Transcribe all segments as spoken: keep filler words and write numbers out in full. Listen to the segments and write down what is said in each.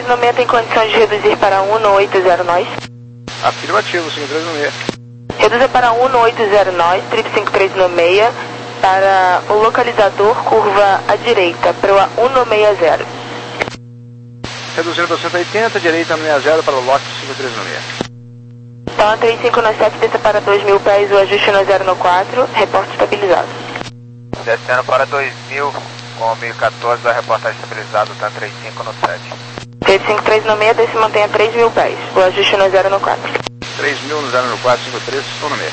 no meio tem condições de reduzir para um no oito zero nós? Afirmativo, cinco três no meio. Reduza para um no oito zero nós, trip cinco três no meio, para o localizador, curva à direita, para o um no sessenta. Reduzindo para cento e oitenta, direita no sessenta para o lote cinco três no meio. Então, três cinco no sete, desça para dois mil pés, o ajuste no zero no quatro, reporte estabilizado. Descendo para dois mil, com mil e quatorze, da reportagem estabilizado, tá três cinco no sete. três cinco três no meio, desce e mantenha três mil pés, o ajuste no zero no quatro. três mil no zero no quatro, cinco três, estou no meio.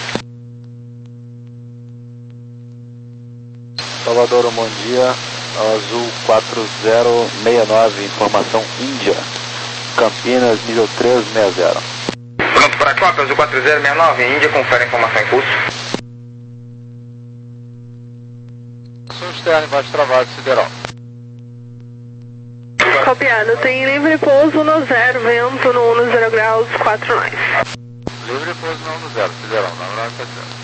Salvador, bom dia. Azul quatro zero seis nove, informação Índia. Campinas, nível três seis zero. Pronto para a Copa, Azul quatro zero seis nove, Índia, confere a informação em curso. Som externo, embaixo travado, sideral. Copiado, tem livre pouso no zero, vento no um no zero graus, quatro nós. Livre pouso no um no zero, sideral, na verdade é zero.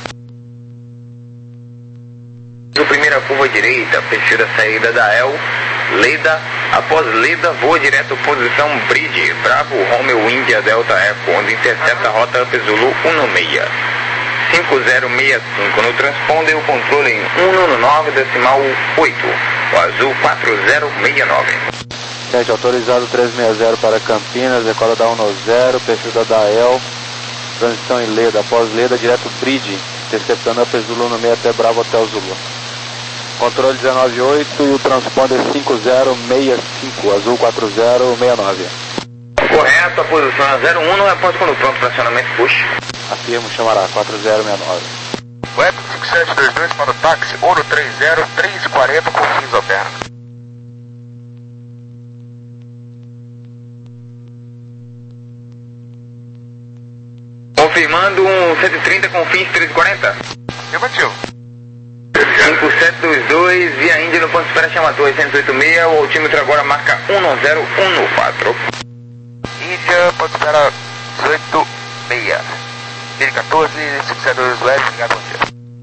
Primeira curva direita, perfil da saída da El, Leda, após Leda, voa direto posição Bridge, Bravo, Romeo, Índia, Delta Eco, onde intercepta a rota Zulu um no meio. cinco zero seis cinco no transponder, o controle em um no nove decimal oito, o Azul quatro zero seis nove. Sete, autorizado três seis zero para Campinas, decola da um no zero, perfil da Dael, transição em Leda, após Leda, direto Bridge, interceptando a Zulu no meio até Bravo Hotel Zulu. Controle dezenove oito e o transponder cinco zero seis cinco, Azul quatro zero seis nove. Correto, a posição é zero um, não responde quando pronto para acionamento, push. Afirmo, chamará quatro zero seis nove. Web cinco sete dois dois para o táxi, Ouro três zero, três quarenta com fins abertos. Confirmando um cento e trinta com fins três e quarenta. Afirmativo. cinco sete dois dois, via Índia no ponto de espera chama dois zero oito seis, o altímetro agora marca um no zero um no quatro. Índia, ponto de espera dezoito seis. Mil e quatorze, cinco sete dois Web, obrigado, bom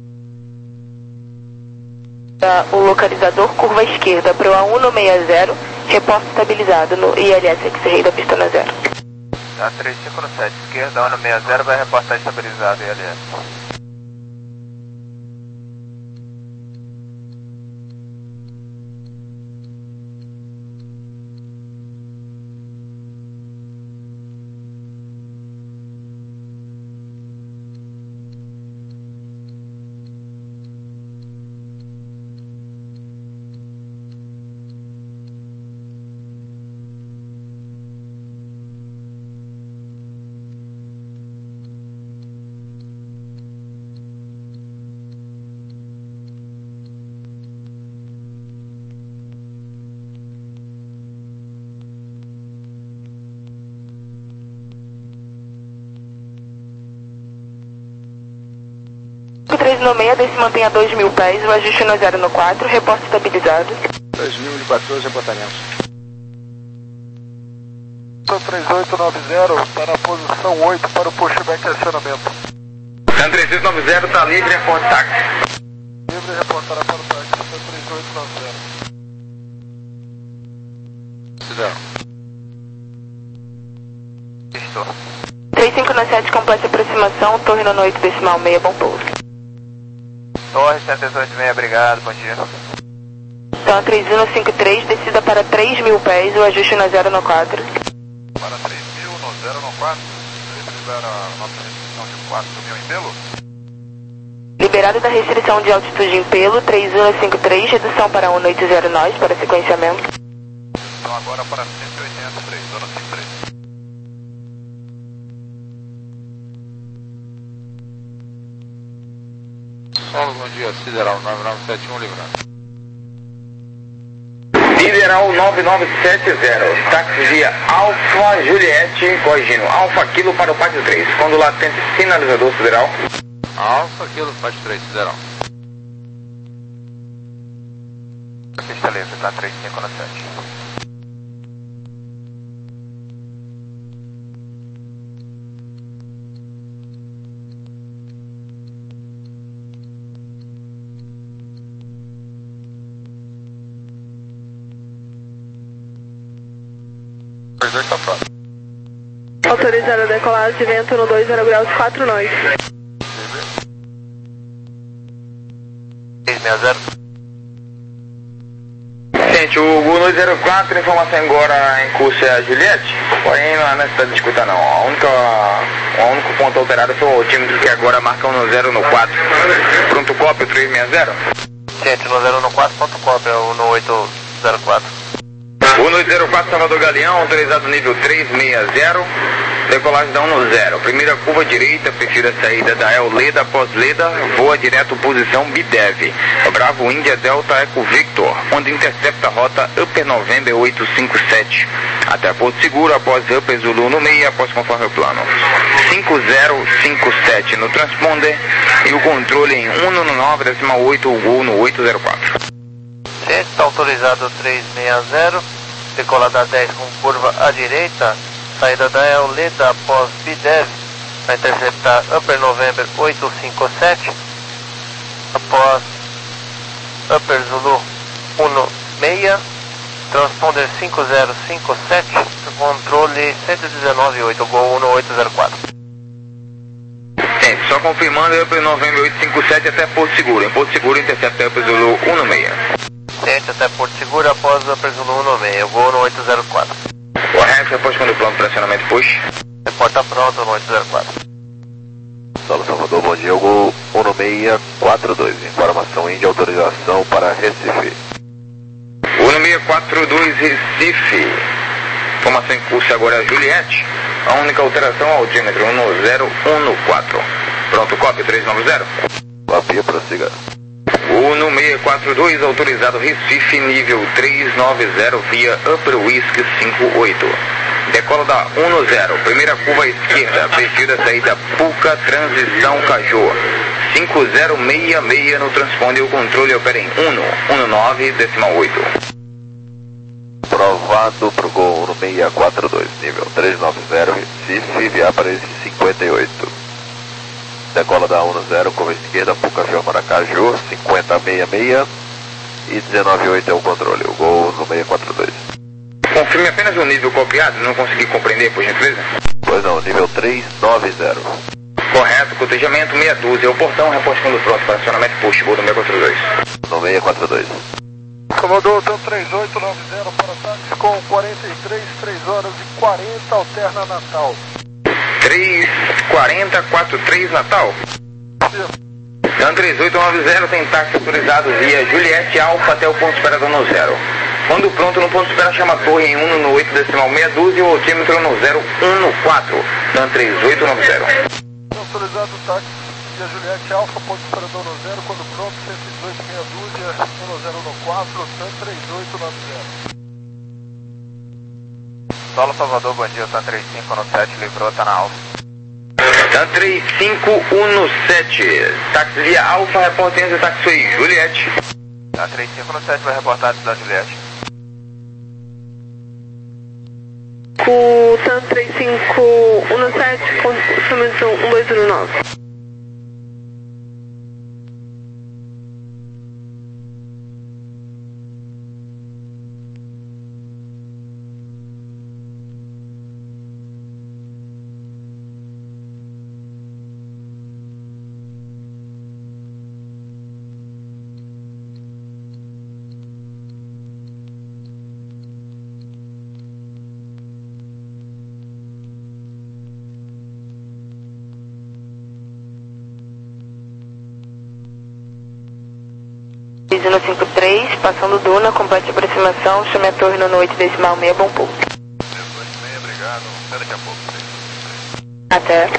dia. O localizador, curva à esquerda, para o A um no sessenta, reporte estabilizado no I L S X-Ray da pista na zero. Tá três cinco no sete, esquerda, um no sessenta, vai reportar estabilizado I L S. três no meio, desce e mantenha dois mil pés, o ajuste no zero no quatro, reporte estabilizado. dois mil e quatorze, reportamento. três oito nove zero, está na posição oito para o pushback e acionamento. Tan três oito nove zero, está livre, reporte táxi. Livre, reportará para o táxi, três oito nove zero. Sideral. Estou. três cinco no sete, completa aproximação, torre no oito decimal seis, bom pouso. Torre cento e dezoito seis, obrigado, bom dia. Então, três um no cinco três, descida para três mil pés, o ajuste no zero no quatro. Para três mil no zero no quatro, libera a nossa restrição de quatro mil em pelo. Liberado da restrição de altitude em pelo, três um no cinco três, redução para um no oito zero nós, para sequenciamento. Então agora para cento e oitenta e três, zona cinco três. Solo, bom dia, Sideral nove nove sete um, livrando. Sideral nove nove sete zero, táxi via Alfa Juliette, corrigindo, Alfa Kilo para o pátio três, quando latente sinalizador sideral. Alfa Kilo, pátio três, Sideral. Pista livre, tá três cinco no sete. Os dois está pronto. Autorizado a decolagem, vento no dois zero graus, quatro nós. três seis zero. Gente, o Gol zero quatro, informação agora em curso é a Juliette, porém não é necessidade de escutar não. A única, o único ponto alterado foi o altímetro que agora marca um zero no quatro. Pronto, cópia três seis zero. Gente, um zero no quatro, ponto cópia, um oito zero quatro. um zero quatro, Salvador Galeão, autorizado nível três seis zero, decolagem da um zero. Primeira curva direita, prefira a saída da El Leda após Leda, voa direto posição Bidev. Bravo Índia Delta Eco Victor, onde intercepta a rota Upper November oito cinco sete. Até Porto Seguro, após Upper Zulu no meio, após conforme o plano. cinco zero cinco sete no transponder e o controle em um no nove, decimal oito, o Gol no oito zero quatro. Gente, está autorizado três seis zero, decolada dez com curva à direita, saída da El Leda após Bidev, vai interceptar Upper November oito cinco sete, após Upper Zulu um seis, transponder cinco zero cinco sete, controle cento e dezenove oito, Gol um oito zero quatro. Gente, só confirmando, Upper November oito cinco sete até Porto Seguro. Em Porto Seguro intercepta Upper Zulu um seis. Gente, até Porto Seguro após Upper Zulu um seis, Gol no oito zero quatro. Correto, depois quando o plano de pressionamento push. Reporta pronto no oito zero quatro. Solo Salvador, bom dia, Gol um seis quatro dois, informação Índia, autorização para Recife. um seis quatro dois Recife, informação em curso agora é a Juliette, a única alteração é o altímetro um zero um quatro. Pronto, cópia três nove zero. Cópia, prossiga. um seis quatro dois, autorizado Recife, nível três nove zero, via Upper Whisky cinco oito. Decola da um zero, primeira curva à esquerda, prefira saída Puca, transição Cajô. cinco zero seis seis no transponder, o controle opera em um um nove, decimal oito. Provado para o Gol um seis quatro dois, nível três nove zero, Recife, via para cinquenta e oito. Decola da um zero, curva esquerda, Puca Fiel Maracaju, cinquenta seis seis e dezenove oito é o controle, o Gol no seis quatro dois. Confirme apenas o nível copiado, não consegui compreender, por gentileza? Pois não, nível três nove zero. Correto, cotejamento meia dúzia, o portão, reposte quando pronto, para acionamento push, Gol no seis quatro dois. No seis quatro dois. Comandou, então três oito nove zero para táxi com quarenta e três, três horas e quarenta, alterna Natal. três quarenta quatro três Natal. Então três oito nove zero tem táxi autorizado via Juliette Alfa até o ponto esperador no zero. Quando pronto, no ponto de espera chama a torre em um no oito decimal meia dúzia e o altímetro no zero um no quatro. Então três oito nove zero. Autorizado o táxi via Juliette Alfa, ponto esperador no zero, quando pronto, cento e dezoito meia dúzia, um zero no quatro, TAM três oito nove zero. Solo Salvador, bom dia, TAM trinta e cinco no sete, livrou, tá na Alfa. TAM trinta e cinco um sete, táxi via Alfa, reportência do táxi foi Juliette. TAM trinta e cinco no sete vai reportar da Juliette. O TAM trinta e cinco um sete, consumindo um dois zero nove. Dizina cinco três, passando Duna, complete aproximação, chame a torre no oito decimal meia, bom pouco. Obrigado, até daqui a pouco. Até.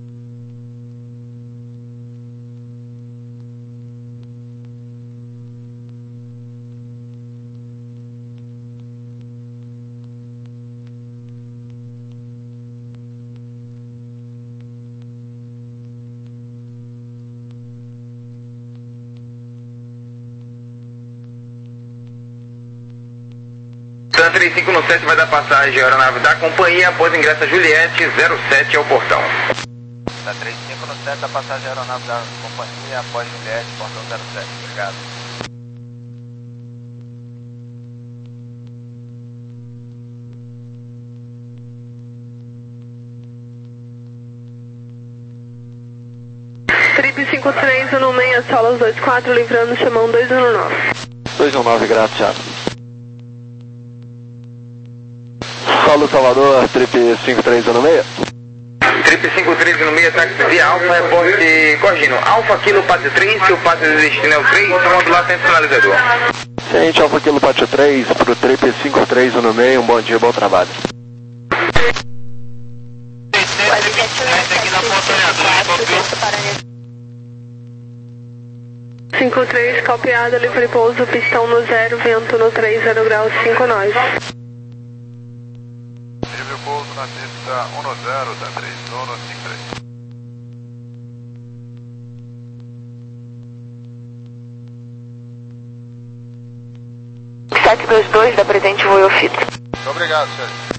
TAM trinta e cinco no sete vai dar passagem à aeronave da companhia após ingresso a Juliette zero sete ao portão. TAM trinta e cinco no sete da passagem à aeronave da companhia após Juliette, portão zero sete, obrigado. dois um seis, solos dois quatro, livrando chamão dois um nove. dois um nove, graças. Solo Salvador, trip cinco três um seis. Trip cinco três um seis, táxi via Alfa, reporte corrigindo. Alfa Kilo Pátio três, seu pátio de destino é o três, modular sem sinalizador. Ciente, Alfa Kilo Pátio três, pro trip cinco três um seis, um bom dia, bom trabalho. cinco três, copiado, livre pouso, pistão no zero, vento no três zero graus, cinco nove. Livre pouso na pista um zero, tá três zero, cinco três. sete dois dois, da presente voo Ofito. Muito obrigado, Sérgio.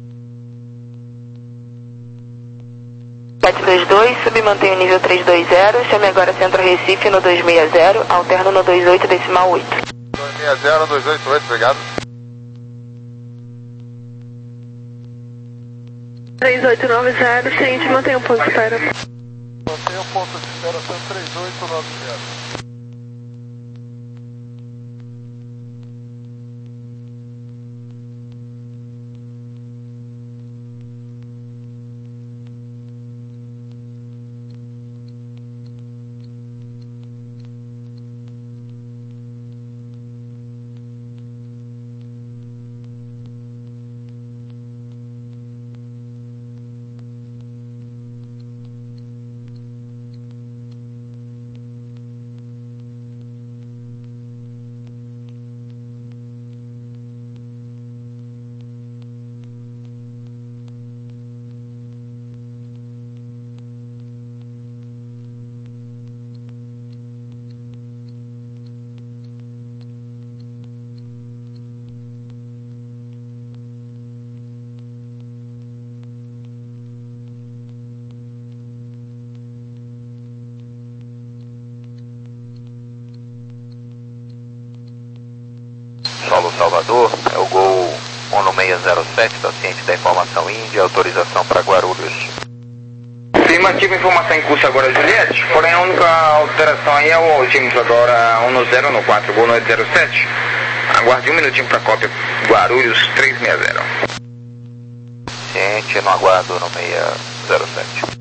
sete dois dois, submantém o nível três dois zero, chame agora Centro Recife no dois seis zero, alterno no dois oito decimal oito. dois seis zero, dois oito oito, obrigado. três oito nove zero, ciente, mantém o ponto de espera. Mantenha o ponto de espera, Centro três oito nove zero. Solo Salvador, é o Gol um seis zero sete, está ciente da informação Índia, autorização para Guarulhos. Afirmativa, informação em curso agora, Juliette, porém a única alteração aí é o time agora um zero no quatro, Gol oito zero sete. Aguarde um minutinho para cópia, Guarulhos três seis zero. Ciente, no aguardo no seis zero sete.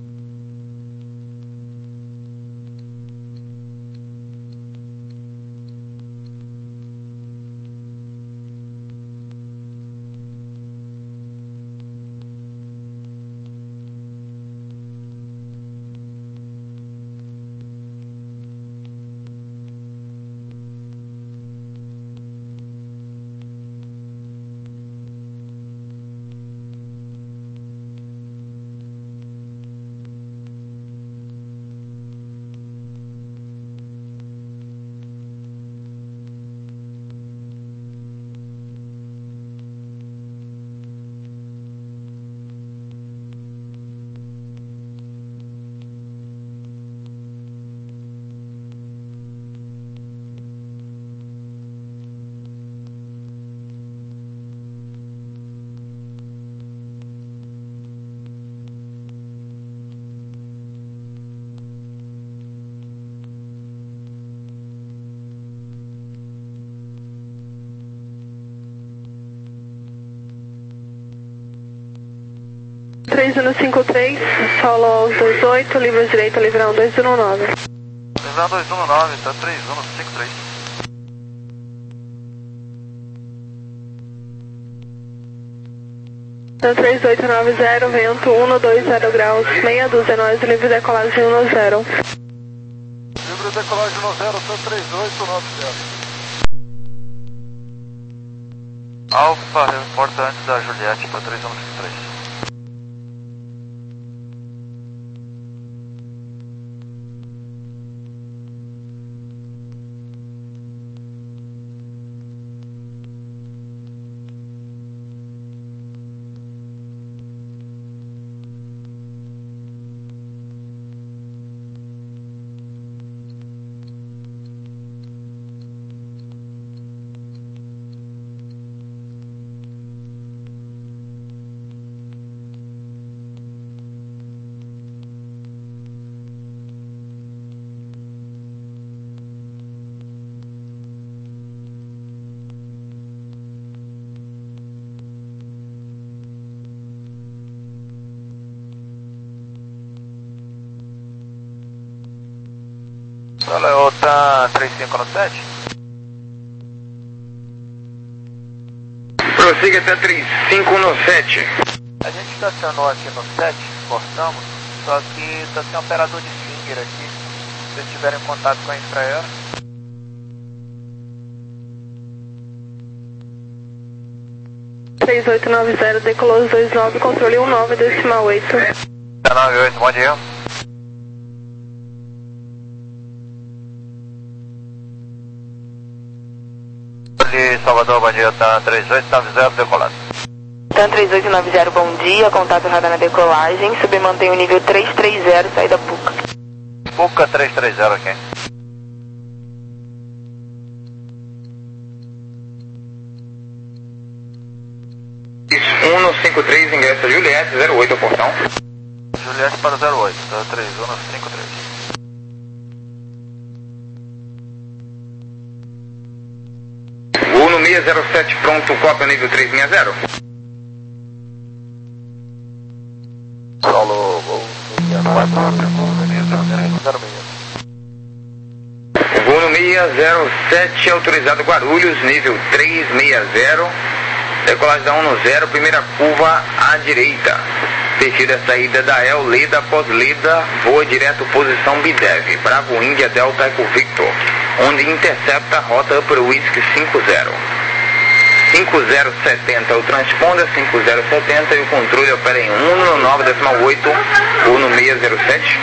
três um cinco três, solo dois oito, livre direita, livrão dois um nove. Livrão dois um nove, tá três um cinco três. três oito nove zero, vento um dois zero graus, meia dúzia, nós, livre decolagem um zero. Livre decolagem um zero, tá três oito nove zero. Alfa, reporta antes da Juliette para três um cinco três. Olha, é o TAM três cinco no sete. Prossiga até trinta e cinco no sete. A gente estacionou aqui no sete, cortamos, só que está sem operador de finger aqui. Se vocês tiverem contato com a Infraero. três oito nove zero, decolou os dois nove, controle um nove, decimal oito. nove oito, bom dia. Salvador, bom dia, TAM três oito nove zero, decolado. TAM três oito nove zero, bom dia, contato radar na decolagem, subir mantém o nível três três zero, saída Puca. Puca três três zero aqui. um cinco três, ingresso Juliette, zero oito ao portão. Juliette para zero oito, TAM três um cinco três. Gol no seis zero sete, pronto, cópia nível três seis zero. Solo, gol seis quatro, Gol no seis zero sete, autorizado Guarulhos, nível três seis zero. Decolagem da um zero, primeira curva à direita. Perfil da saída da El, Leda, após Leda, voa direto posição Bidev, Bravo Índia Delta Eco Victor, onde intercepta a rota Upper Whisky cinco zero. cinco zero setenta o transponder, cinco zero setenta e o controle opera em um no nove decimal oito, ou no seis zero sete.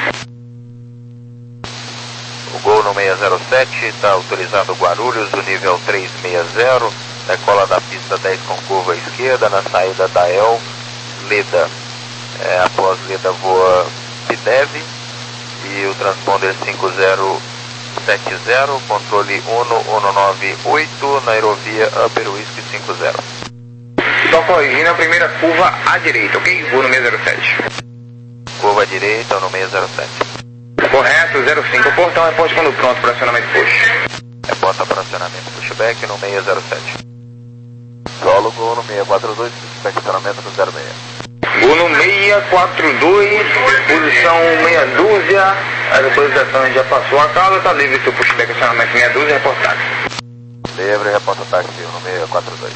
O gol no seis zero sete está autorizado Guarulhos, o nível três seis zero, decola da pista dez com curva à esquerda, na saída da El, Leda. É, após Leda voa Bidev e o transponder cinco zero sete zero, controle um um nove oito, na aerovia Upper Whisky cinco zero. Só corrigindo a primeira curva à direita, ok? Vou no seis zero sete. Curva à direita no seis zero sete. Correto, zero cinco, portão, reporte quando pronto para acionamento push. Reporta para acionamento pushback no seis zero sete. Solo gol no seis quatro dois, pushback acionamento no zero seis. Gol no seis quatro dois, posição meia dúzia, a localização já passou a cala, está livre seu pushback acionamento meia dúzia, reportado. Livre, reporta táxi no seis quatro dois.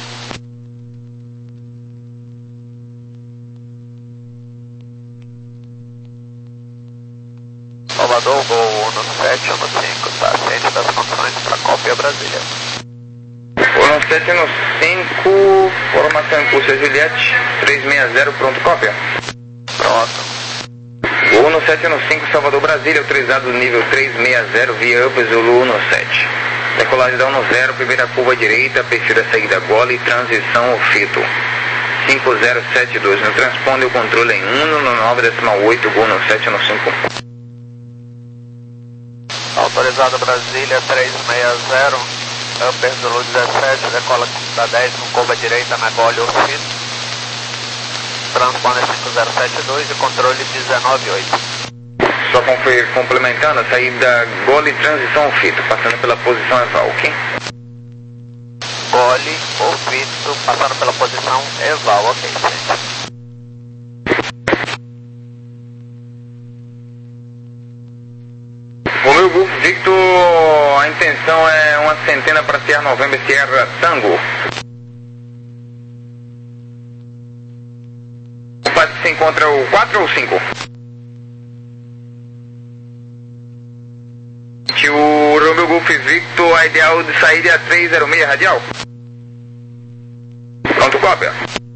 Salvador, gol no sete, no cinco, tá? Ciente das condições para cópia Brasília. Gol no sete no cinco, formação em curso Juliette, três seis zero, pronto, cópia. Pronto. Gol no sete no cinco, Salvador, Brasília, autorizado nível três seis zero, via Up Zulu no sete. Decolagem da um zero, primeira curva direita, perfil da saída Gole, transição ao fito. cinco zero sete dois, no transponder o controle em um no nove decimal oito, gol no sete no cinco. Autorizado Brasília, três seis zero, Upper Zulu dezessete, decola da dez com curva direita na Gole ao fito. Transponder cinco zero sete dois e controle dezenove oito. Só confer, complementando, a saída Gole transição ao fito, passando pela posição eval, ok? Gole ou fito, passando pela posição eval, ok, gente. Romeu Golf Victor, a intenção é uma centena para Sierra November, Sierra Tango. Se encontra o quatro ou cinco? O Romeo Golf Victor, a ideal de saída é a três zero seis radial. Pronto, cópia.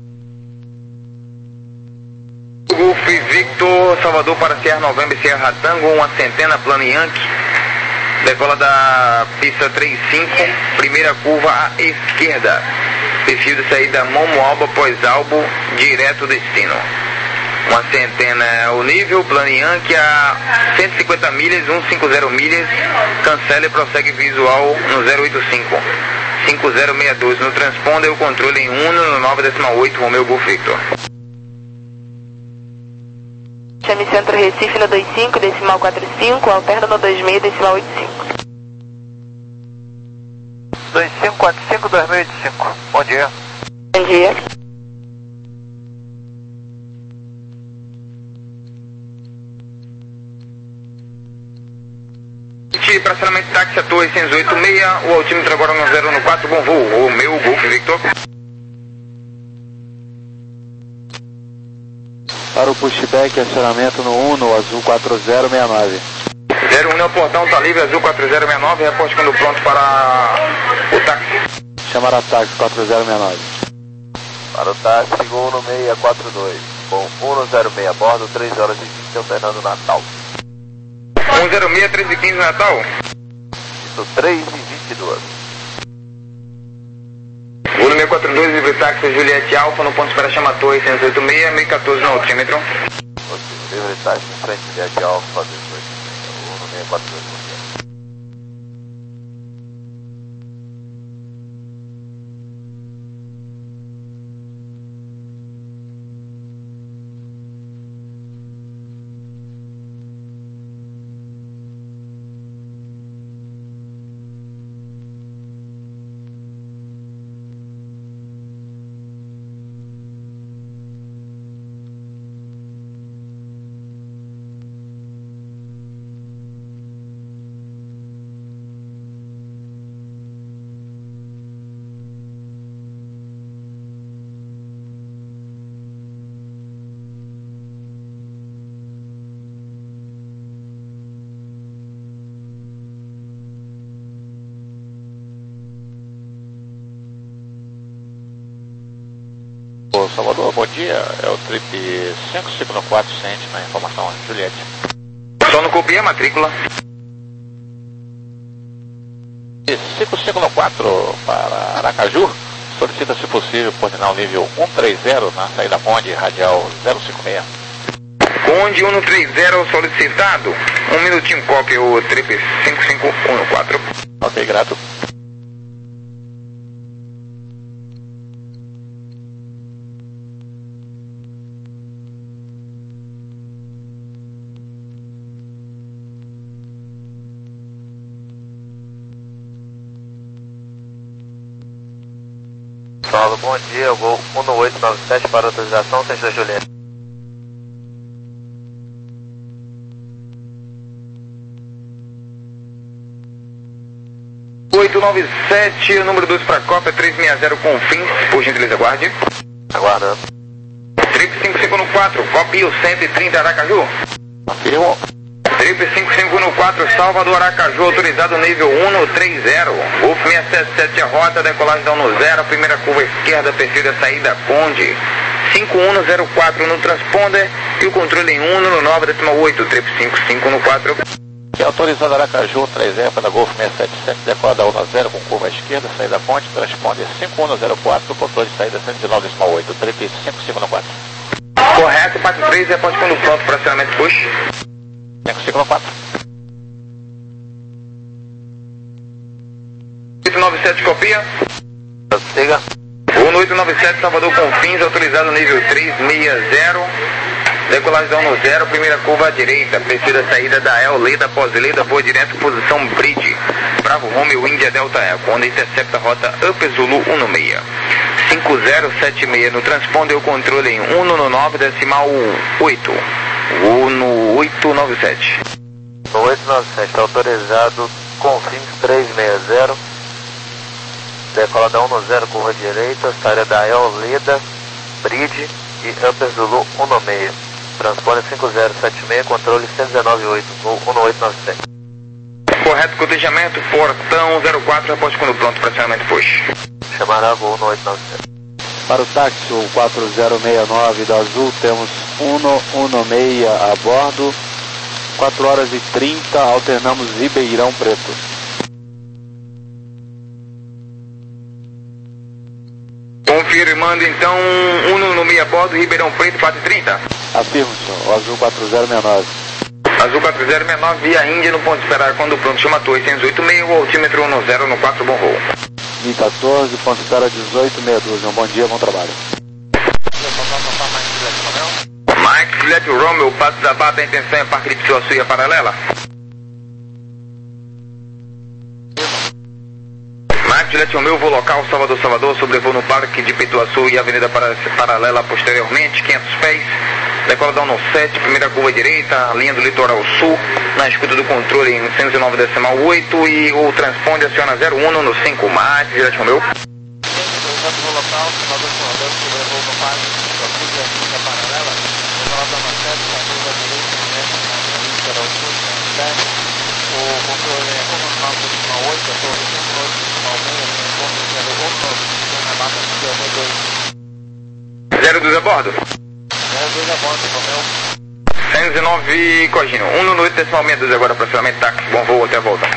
Golf Victor, Salvador para Sierra November, Sierra Tango, uma centena, plano Yankee. Decola da pista trinta e cinco, primeira curva à esquerda. Perfil de saída Momo Alba, pós-albo, direto destino. Uma centena é o nível, plano Yankee a cento e cinquenta milhas, cento e cinquenta milhas, cancela e prossegue visual no zero oito cinco. cinco zero seis dois no transponder, o controle em um no nove decimal oito, Romeo Golf Victor. Chame Centro Recife no dois cinco, decimal quatro cinco, alterna no dois seis, decimal oito cinco. dois cinco quatro cinco dois seis oito cinco, bom dia. Bom dia. para acionamento táxi a Torre seiscentos e oitenta e seis, o altímetro agora no zero um quatro, bom voo, o meu Golf Victor. Para o pushback, acionamento no Uno, azul quatro zero seis nove. zero um, o portão está livre, azul quatro zero seis nove, reporte quando pronto para o táxi. Chamar a táxi quatro zero seis nove. Para o táxi, Uno seis quatro dois. Com Uno zero seis a bordo, três horas e vinte, alternando Natal. um zero seis, três e quinze Natal. Isso, três e vinte e dois. Uno seis quatro dois, livre táxi Juliette Alfa, no ponto de espera chama Torre seiscentos e oitenta e seis, mil e quatorze no altímetro. Livre táxi em frente Juliette Alfa, dezoito e meia. Uno seis quatro dois. Salvador, bom dia, é o trip cinco cinco quatro cento na informação Juliette. Só não copiei a matrícula. cinco cinco quatro para Aracaju, solicita se possível por sinal nível cento e trinta na saída Ponte, radial zero cinco seis. Conde cento e trinta solicitado, um minutinho cópia o trip cinco cinco um quatro. Ok, grato. Paulo, bom dia, vou um oito nove sete para autorização, Centro da Juliette. oito nove sete, número dois para cópia, três seis zero com fins, por gentileza aguarde. Aguardando. Trip cinco cinco quatro, copia o cento e trinta Aracaju. Afirmo. Trip cinco cinco quatro, Salvador Aracaju, autorizado nível cento e trinta. Golf seiscentos e setenta e sete, a rota, decolagem da um zero, primeira curva esquerda, perfil da saída Conde. cinco um zero quatro no transponder e o controle em um nove oito, trip cinco cinco quatro. É autorizado Aracaju, três zero para Golf seiscentos e setenta e sete, decola da um zero com curva à esquerda, saída Ponte, transponder cinco um zero quatro, controle de saída cento e nove oito, trip cinco cinco quatro. Correto, parte três, reporte quando pronto para acionamento push. cinco cinco quatro. oito nove sete, copia. Siga. Uno oito nove sete, Salvador Confins, autorizado nível três seis zero. Decolagem da um zero, primeira curva à direita, precisa saída da El, Leda, pós-Leda, voa direto, posição Bridge. Bravo Romeo, India Delta Eco, onda intercepta a rota Up Zulu um seis. cinco zero sete seis no transponder, o controle em um nove decimal oito. Uno oito nove sete. oito nove sete, autorizado, Confins três seis zero. Decola da um zero, curva direita, saída da El, Leda, Bridge e Up Zulu um seis. Transponder cinco zero sete seis, controle cento e dezenove oito, um oito nove sete. Correto, cotejamento, portão zero quatro, reporte quando pronto para acionamento push. Chamará voo um oito nove sete. Para o táxi, o quatro zero seis nove da Azul, temos Uno seis a bordo, quatro horas e trinta, alternamos Ribeirão Preto. Confirmando então, Uno seis a bordo, Ribeirão Preto, quatro e trinta. Afirmo, senhor, o Azul quatro zero seis nove. Azul quatro zero seis nove, via Índia, no ponto de esperar quando pronto, chama Torre seiscentos e oitenta e seis, o altímetro um zero no quatro, bom voo. mil e quatorze, ponto de espera dezoito meia dúzia, um bom dia, bom trabalho. Mike Juliette Romeo, Passo da Bata, a intenção é Parque de Pisuaçu e a paralela. Mike táxi, Juliette Romeu, voo local, Salvador, Salvador, sobrevoo no Parque de Pituaçu e Avenida Paralela posteriormente, quinhentos pés, decola da um sete, primeira curva direita, linha do litoral sul, na escuta do controle em cento e nove decimal oito e o transponde aciona zero um no cinco mais, Juliette Romeu. Voo local, Salvador, Salvador, sobrevoo no Parque de Pituaçu e Avenida Paralela, decola da um sete, na curva direita, na linha do litoral sul, quinhentos pés, o controle é um nove decimal oito, a torre cento e oito decimal seis, zero dois a bordo? zero dois a bordo, Romeu. cento e nove, corrigindo, um no oito decimal sessenta e dois agora aproximadamente, táxi, bom voo, até a volta.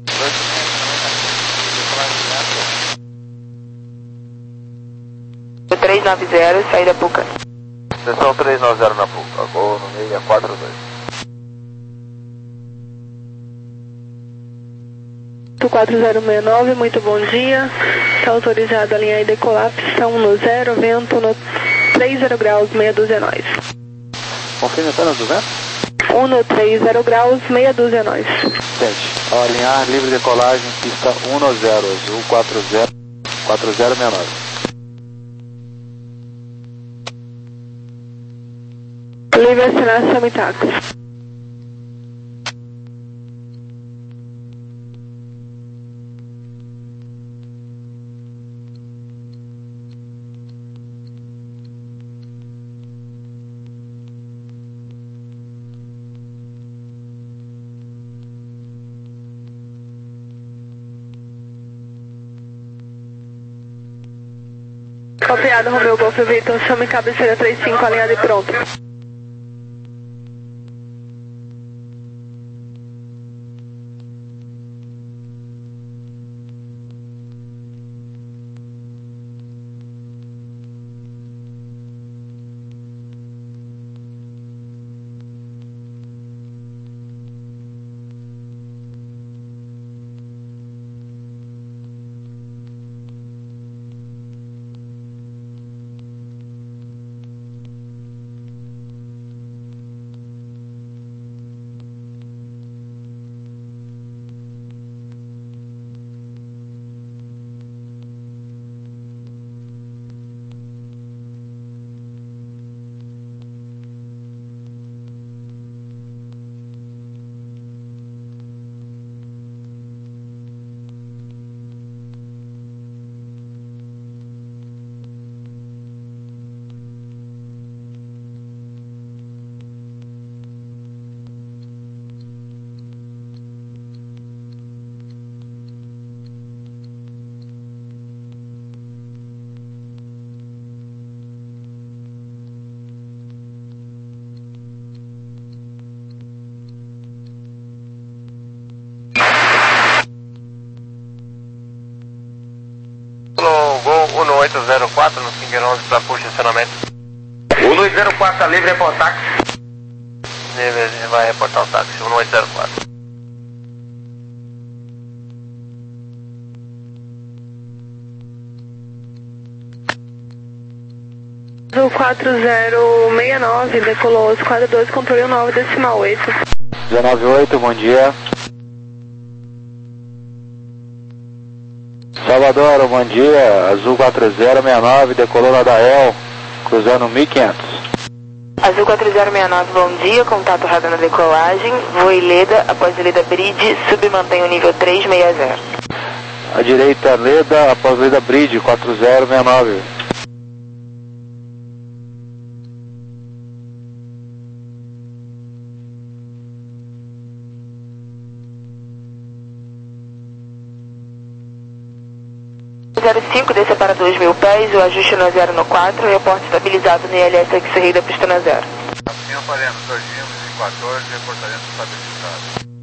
três nove zero, saída Puca. Seção três nove zero na Puca, voo no seis quatro dois. quatro zero seis nove, muito bom dia. Está autorizado a linha e decolar, pista um no zero, vento no trinta graus, meia dúzia nós. Confirme apenas o vento? um no trinta graus, meia dúzia nós. Sente, ao alinhar, livre decolagem, pista um no zero, azul quatro zero, quatro zero seis nove. Livre assinar Samitax. Copiado, Romeu, Golf Victor, chame cabeceira trinta e cinco, alinhado e pronto. um no oito zero quatro, no cinco onze para puxa estacionamento. um dois zero quatro, tá livre, reportar táxi. Livre, vai reportar o táxi, um oito zero quatro. O quatro zero seis nove, decolou, esquadra dois, controle nove decimal oito. dezenove oito, bom dia. Salvador, bom dia, Azul quatro zero seis nove, decolou na Dael, cruzando mil e quinhentos. Azul quatro zero seis nove, bom dia, contato radar na decolagem, voo Ileda, após Ileda Bridge, submantém o nível três seis zero. À direita, Leda, após Leda Bridge, quatro zero seis nove. zero cinco, desça para dois mil pés, o ajuste no zero no quatro, reporte estabilizado no I L S X-Ray da pista na zero. Assim faremos, dois e quatorze, reportamento estabilizado.